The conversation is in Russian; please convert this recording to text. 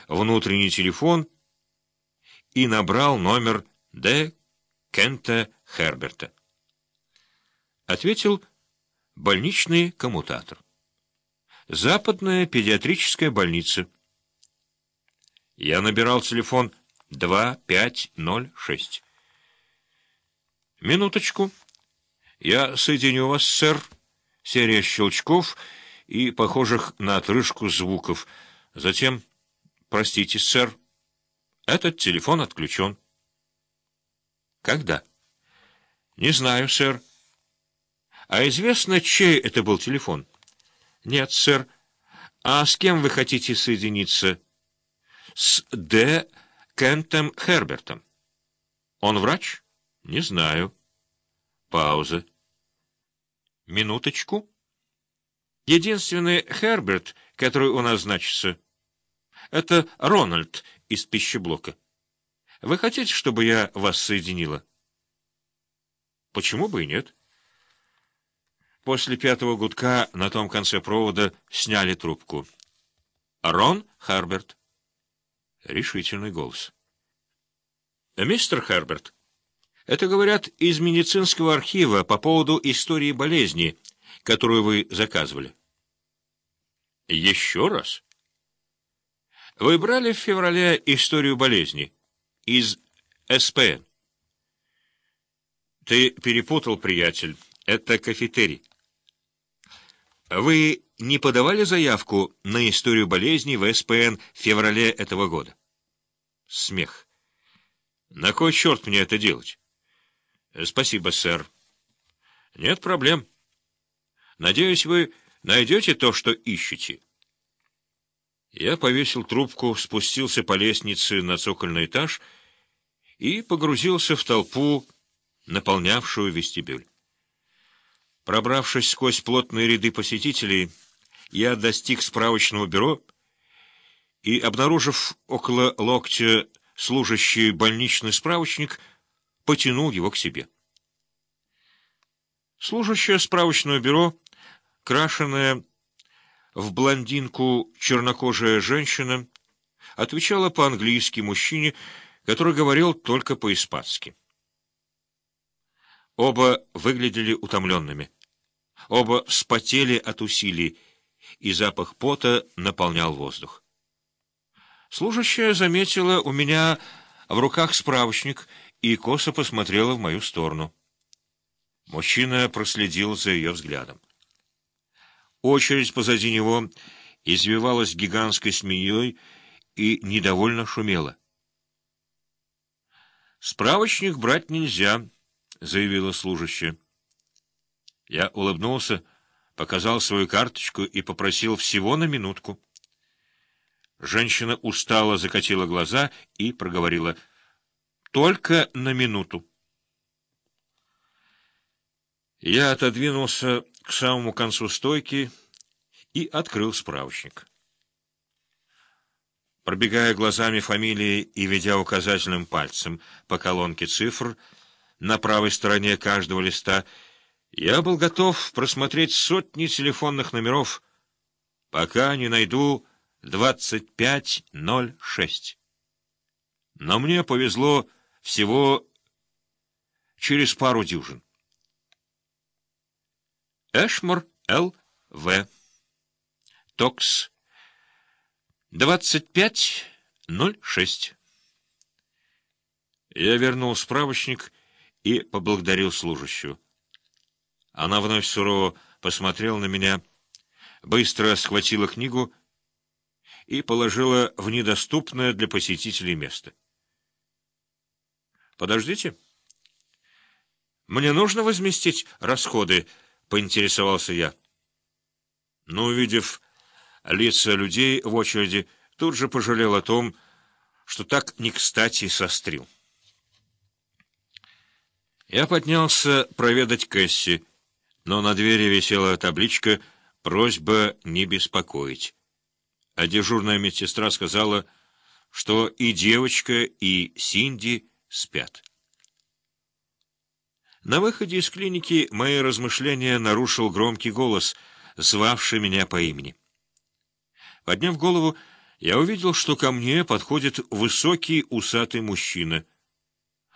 внутренний телефон и набрал номер Д. Кента Херберта. Ответил больничный коммутатор. Западная педиатрическая больница. Я набирал телефон 2506. Минуточку. Я соединю вас, сэр. Серия щелчков и похожих на отрыжку звуков. Затем, простите, сэр, этот телефон отключен. Когда? Не знаю, сэр. А известно, чей это был телефон? Нет, сэр. А с кем вы хотите соединиться? С Д. Кентом Хербертом. Он врач? Не знаю. Пауза. Минуточку. Единственный Херберт, который у нас значится, это Рональд из пищеблока. Вы хотите, чтобы я вас соединила? Почему бы и нет? После пятого гудка на том конце провода сняли трубку. Рон Херберт. Решительный голос. Мистер Херберт, это, говорят, из медицинского архива по поводу истории болезни, которую вы заказывали. Еще раз? Вы брали в феврале историю болезни из СПН? Ты перепутал, приятель. Это кафетерий. Вы не подавали заявку на историю болезни в СПН в феврале этого года? Смех. На кой черт мне это делать? Спасибо, сэр. Нет проблем. Надеюсь, вы найдете то, что ищете. Я повесил трубку, спустился по лестнице на цокольный этаж и погрузился в толпу, наполнявшую вестибюль. Пробравшись сквозь плотные ряды посетителей, я достиг справочного бюро и, обнаружив около локтя служащий больничный справочник, потянул его к себе. Служащая справочного бюро, крашеная в блондинку чернокожая женщина, отвечала по-английски мужчине, который говорил только по-испански. Оба выглядели утомленными. Оба вспотели от усилий, и запах пота наполнял воздух. Служащая заметила у меня в руках справочник и косо посмотрела в мою сторону. Мужчина проследил за ее взглядом. Очередь позади него извивалась гигантской змеей и недовольно шумела. «Справочник брать нельзя», — заявила служащая. Я улыбнулся, показал свою карточку и попросил всего на минутку. Женщина устало закатила глаза и проговорила: «Только на минуту». Я отодвинулся к самому концу стойки и открыл справочник. Пробегая глазами фамилии и ведя указательным пальцем по колонке цифр на правой стороне каждого листа, я был готов просмотреть сотни телефонных номеров, пока не найду 2506. Но мне повезло всего через пару дюжин. Эшмор Л.В. Токс 2506. Я вернул справочник и поблагодарил служащую. Она вновь сурово посмотрела на меня, быстро схватила книгу и положила в недоступное для посетителей место. «Подождите. Мне нужно возместить расходы», — поинтересовался я. Но, увидев лица людей в очереди, тут же пожалел о том, что так не кстати сострил. Я поднялся проведать Кэсси, но на двери висела табличка «Просьба не беспокоить». А дежурная медсестра сказала, что и девочка, и Синди спят. На выходе из клиники мои размышления нарушил громкий голос, звавший меня по имени. Подняв голову, я увидел, что ко мне подходит высокий усатый мужчина.